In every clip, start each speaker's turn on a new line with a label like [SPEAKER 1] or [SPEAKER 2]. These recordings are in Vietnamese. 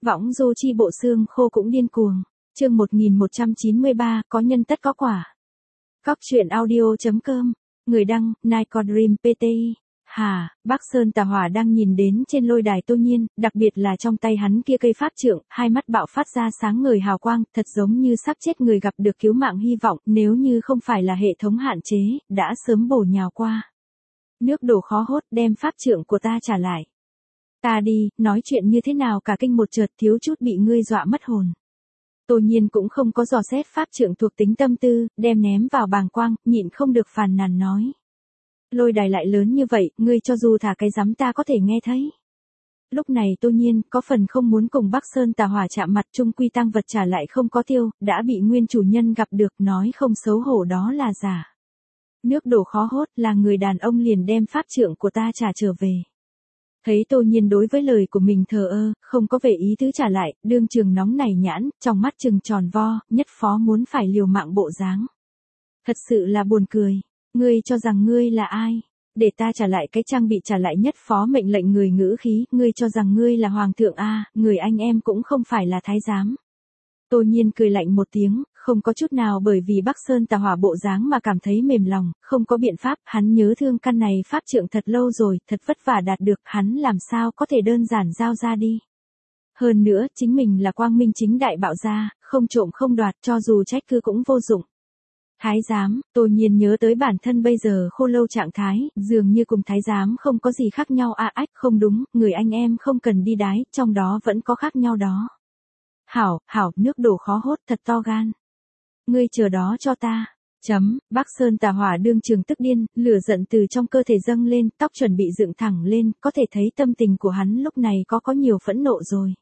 [SPEAKER 1] Võng du chi bộ xương khô cũng điên cuồng. Chương 1193, có nhân tất có quả. Góc truyện audio.com. Người đăng, Nikon Dream PTI. Bắc Sơn Tà Hỏa đang nhìn đến trên lôi đài Tô Nhiên, đặc biệt là trong tay hắn kia cây pháp trượng, hai mắt bạo phát ra sáng ngời hào quang, thật giống như sắp chết người gặp được cứu mạng hy vọng, nếu như không phải là hệ thống hạn chế, đã sớm bổ nhào qua. Nước đổ khó hốt, đem pháp trượng của ta trả lại. Ta đi, nói chuyện như thế nào cả kinh một chợt thiếu chút bị ngươi dọa mất hồn. Tô Nhiên cũng không có dò xét pháp trượng thuộc tính tâm tư, đem ném vào bàng quang, nhịn không được phàn nàn nói. Lôi đài lại lớn như vậy, ngươi cho dù thả cái rắm ta có thể nghe thấy. Lúc này Tô Nhiên có phần không muốn cùng Bắc Sơn Tà Hỏa chạm mặt, chung quy tăng vật trả lại không có tiêu, đã bị nguyên chủ nhân gặp được, nói không xấu hổ đó là giả. Nước đổ khó hốt, là người đàn ông liền đem pháp trượng của ta trả trở về. Thấy Tô Nhiên đối với lời của mình thờ ơ, không có vẻ ý tứ trả lại, đương trường nóng nảy nhãn, trong mắt trừng tròn vo, nhất phó muốn phải liều mạng bộ dáng. Thật sự là buồn cười, ngươi cho rằng ngươi là ai? Để ta trả lại cái trang bị trả lại nhất phó mệnh lệnh người ngữ khí, ngươi cho rằng ngươi là hoàng thượng a, người anh em cũng không phải là thái giám. Tô Nhiên cười lạnh một tiếng, không có chút nào bởi vì Bắc Sơn Tà Hỏa bộ dáng mà cảm thấy mềm lòng, không có biện pháp, hắn nhớ thương căn này pháp trượng thật lâu rồi, thật vất vả đạt được, hắn làm sao có thể đơn giản giao ra đi. Hơn nữa, chính mình là quang minh chính đại bạo gia, không trộm không đoạt, cho dù trách cứ cũng vô dụng. Thái giám, Tô Nhiên nhớ tới bản thân bây giờ khô lâu trạng thái, dường như cùng thái giám không có gì khác nhau không đúng, người anh em không cần đi đái, trong đó vẫn có khác nhau đó. Hảo, nước đổ khó hốt thật to gan. Ngươi chờ đó cho ta. Bắc Sơn Tà Hỏa đương trường tức điên, lửa giận từ trong cơ thể dâng lên, tóc chuẩn bị dựng thẳng lên, có thể thấy tâm tình của hắn lúc này có nhiều phẫn nộ rồi.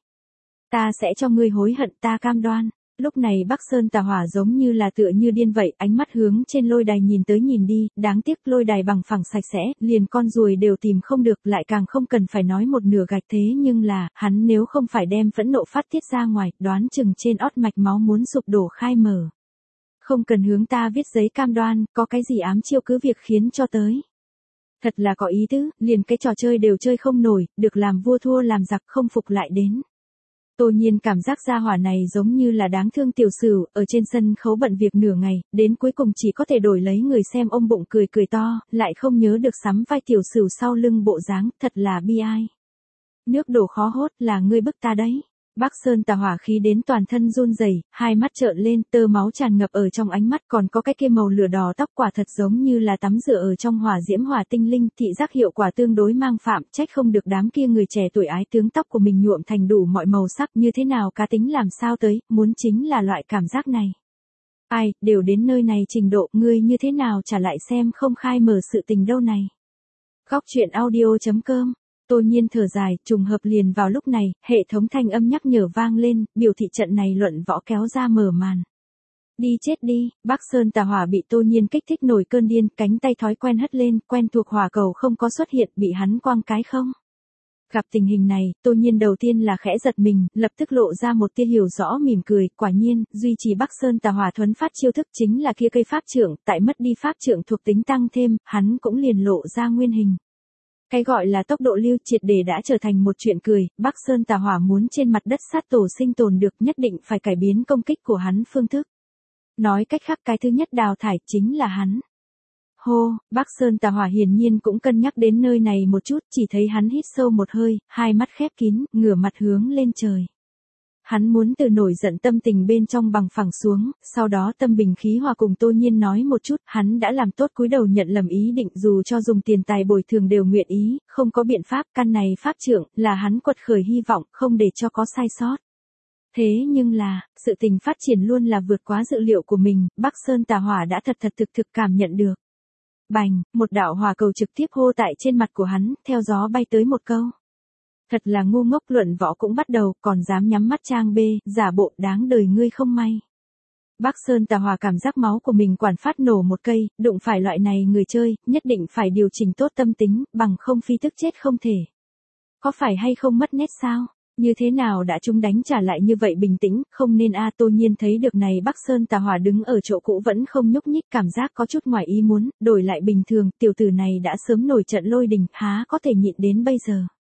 [SPEAKER 1] Ta sẽ cho ngươi hối hận, ta cam đoan. Lúc này Bắc Sơn Tà Hỏa giống như là tựa như điên vậy, ánh mắt hướng trên lôi đài nhìn tới nhìn đi, đáng tiếc lôi đài bằng phẳng sạch sẽ, liền con ruồi đều tìm không được, lại càng không cần phải nói một nửa gạch, thế nhưng là, hắn nếu không phải đem phẫn nộ phát tiết ra ngoài, đoán chừng trên ót mạch máu muốn sụp đổ khai mở. Không cần hướng ta viết giấy cam đoan, có cái gì ám chiêu cứ việc khiến cho tới. Thật là có ý tứ, liền cái trò chơi đều chơi không nổi, được làm vua thua làm giặc không phục lại đến. Tô Nhiên cảm giác gia hỏa này giống như là đáng thương tiểu sửu, ở trên sân khấu bận việc nửa ngày, đến cuối cùng chỉ có thể đổi lấy người xem ôm bụng cười to, lại không nhớ được sắm vai tiểu sửu sau lưng bộ dáng, thật là bi ai. Nước đổ khó hốt, là ngươi bức ta đấy. Bắc Sơn Tà Hỏa khí đến toàn thân run rẩy, hai mắt trợn lên, tơ máu tràn ngập ở trong ánh mắt, còn có cái kia màu lửa đỏ tóc quả thật giống như là tắm rửa ở trong hỏa diễm hỏa tinh linh, thị giác hiệu quả tương đối mang phạm, trách không được đám kia người trẻ tuổi ái tướng tóc của mình nhuộm thành đủ mọi màu sắc, như thế nào cá tính làm sao tới, muốn chính là loại cảm giác này. Ai, đều đến nơi này trình độ, ngươi như thế nào trả lại xem không khai mở sự tình đâu này. Góc truyện audio.com. Tô Nhiên thở dài, trùng hợp liền vào lúc này, hệ thống thanh âm nhắc nhở vang lên, biểu thị trận này luận võ kéo ra mở màn. Đi chết đi, Bắc Sơn Tà Hỏa bị Tô Nhiên kích thích nổi cơn điên, cánh tay thói quen hất lên, quen thuộc hỏa cầu không có xuất hiện, bị hắn quăng cái không. Gặp tình hình này, Tô Nhiên đầu tiên là khẽ giật mình, lập tức lộ ra một tia hiểu rõ mỉm cười, quả nhiên, duy trì Bắc Sơn Tà Hỏa thuấn phát chiêu thức chính là kia cây pháp trượng, tại mất đi pháp trượng thuộc tính tăng thêm, hắn cũng liền lộ ra nguyên hình. Cái gọi là tốc độ lưu triệt để đã trở thành một chuyện cười, Bắc Sơn Tà Hỏa muốn trên mặt đất sát tổ sinh tồn được nhất định phải cải biến công kích của hắn phương thức. Nói cách khác cái thứ nhất đào thải chính là hắn. Hô, Bắc Sơn Tà Hỏa hiển nhiên cũng cân nhắc đến nơi này một chút, chỉ thấy hắn hít sâu một hơi, hai mắt khép kín, ngửa mặt hướng lên trời. Hắn muốn từ nổi giận tâm tình bên trong bằng phẳng xuống, sau đó tâm bình khí hòa cùng Tô Nhiên nói một chút, hắn đã làm tốt cúi đầu nhận lầm ý định, dù cho dùng tiền tài bồi thường đều nguyện ý, không có biện pháp, căn này pháp trượng, là hắn quật khởi hy vọng, không để cho có sai sót. Thế nhưng là, sự tình phát triển luôn là vượt quá dự liệu của mình, Bắc Sơn Tà Hỏa đã thật thực cảm nhận được. Bành, một đạo hỏa cầu trực tiếp hô tại trên mặt của hắn, theo gió bay tới một câu. Thật là ngu ngốc, luận võ cũng bắt đầu, còn dám nhắm mắt trang bê, giả bộ, đáng đời ngươi không may. Bắc Sơn Tà Hỏa cảm giác máu của mình quản phát nổ một cây, đụng phải loại này người chơi, nhất định phải điều chỉnh tốt tâm tính, bằng không phi tức chết không thể. Có phải hay không mất nét sao? Như thế nào đã chúng đánh trả lại như vậy bình tĩnh, không nên Tô Nhiên thấy được này Bắc Sơn Tà Hỏa đứng ở chỗ cũ vẫn không nhúc nhích, cảm giác có chút ngoài ý muốn, đổi lại bình thường, tiểu tử này đã sớm nổi trận lôi đình, há có thể nhịn đến bây giờ.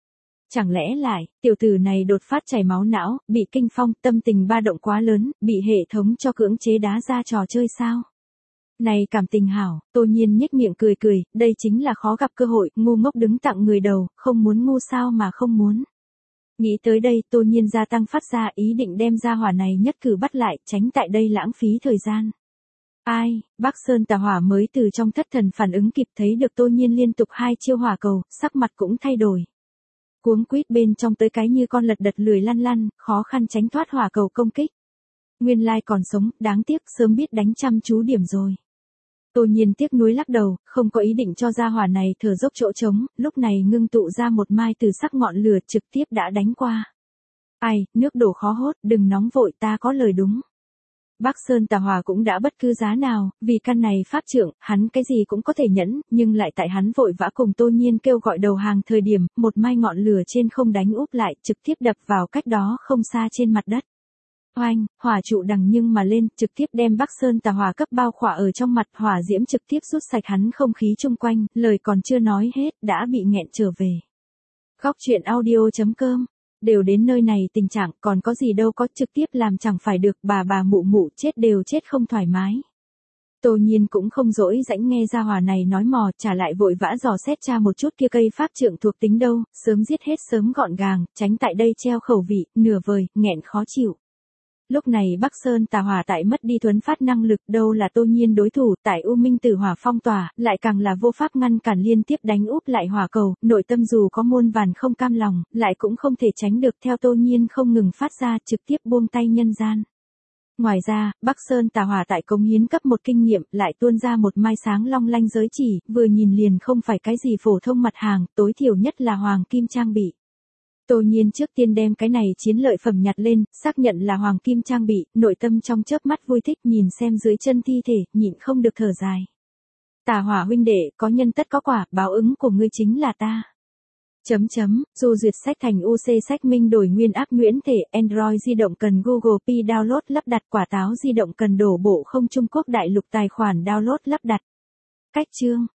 [SPEAKER 1] Chẳng lẽ lại, tiểu tử này đột phát chảy máu não, bị kinh phong, tâm tình ba động quá lớn, bị hệ thống cho cưỡng chế đá ra trò chơi sao? Này cảm tình hảo, Tô Nhiên nhếch miệng cười cười, đây chính là khó gặp cơ hội, ngu ngốc đứng tặng người đầu, không muốn ngu sao mà không muốn. Nghĩ tới đây, Tô Nhiên gia tăng phát ra ý định đem ra hỏa này nhất cử bắt lại, tránh tại đây lãng phí thời gian. Ai, Bắc Sơn Tà Hỏa mới từ trong thất thần phản ứng kịp thấy được Tô Nhiên liên tục 2 chiêu hỏa cầu, sắc mặt cũng thay đổi. Cuống quýt bên trong tới cái như con lật đật lười lăn lăn, khó khăn tránh thoát hỏa cầu công kích. Nguyên lai còn sống, đáng tiếc sớm biết đánh chăm chú điểm rồi. Tô Nhiên tiếc nuối lắc đầu, không có ý định cho ra hỏa này thở dốc chỗ trống, lúc này ngưng tụ ra một mai từ sắc ngọn lửa trực tiếp đã đánh qua. Ai, nước đổ khó hốt, đừng nóng vội, ta có lời đúng. Bắc Sơn Tà Hỏa cũng đã bất cứ giá nào, vì căn này pháp trượng, hắn cái gì cũng có thể nhẫn, nhưng lại tại hắn vội vã cùng Tô Nhiên kêu gọi đầu hàng thời điểm, một mai ngọn lửa trên không đánh úp lại, trực tiếp đập vào cách đó không xa trên mặt đất. Oanh, hỏa trụ đằng nhưng mà lên, trực tiếp đem Bắc Sơn Tà Hỏa cấp bao khỏa ở trong mặt, hỏa diễm trực tiếp rút sạch hắn không khí chung quanh, lời còn chưa nói hết, đã bị nghẹn trở về. Góc truyện audio.com đều đến nơi này tình trạng còn có gì đâu có trực tiếp làm chẳng phải được bà mụ mụ chết đều chết không thoải mái. Tô Nhiên cũng không dỗi rãnh nghe ra hỏa này nói mò trả lại vội vã dò xét tra một chút kia cây pháp trượng thuộc tính đâu, sớm giết hết sớm gọn gàng, tránh tại đây treo khẩu vị, nửa vời, nghẹn khó chịu. Lúc này Bắc Sơn Tà Hỏa tại mất đi thuấn phát năng lực đâu là Tô Nhiên đối thủ, tại U Minh Tử Hỏa phong tỏa, lại càng là vô pháp ngăn cản liên tiếp đánh úp lại hỏa cầu, nội tâm dù có muôn vàn không cam lòng, lại cũng không thể tránh được theo Tô Nhiên không ngừng phát ra trực tiếp buông tay nhân gian. Ngoài ra, Bắc Sơn Tà Hỏa tại cống hiến cấp một kinh nghiệm, lại tuôn ra một mai sáng long lanh giới chỉ, vừa nhìn liền không phải cái gì phổ thông mặt hàng, tối thiểu nhất là hoàng kim trang bị. Tô Nhiên trước tiên đem cái này chiến lợi phẩm nhặt lên, xác nhận là hoàng kim trang bị, nội tâm trong chớp mắt vui thích nhìn xem dưới chân thi thể, nhịn không được thở dài. Tà Hỏa huynh đệ, có nhân tất có quả, báo ứng của ngươi chính là ta. Du duyệt sách thành UC sách minh đổi nguyên áp nhuyễn thể, Android di động cần Google Play download lắp đặt, quả táo di động cần đổ bộ không Trung Quốc đại lục tài khoản download lắp đặt. Cách chương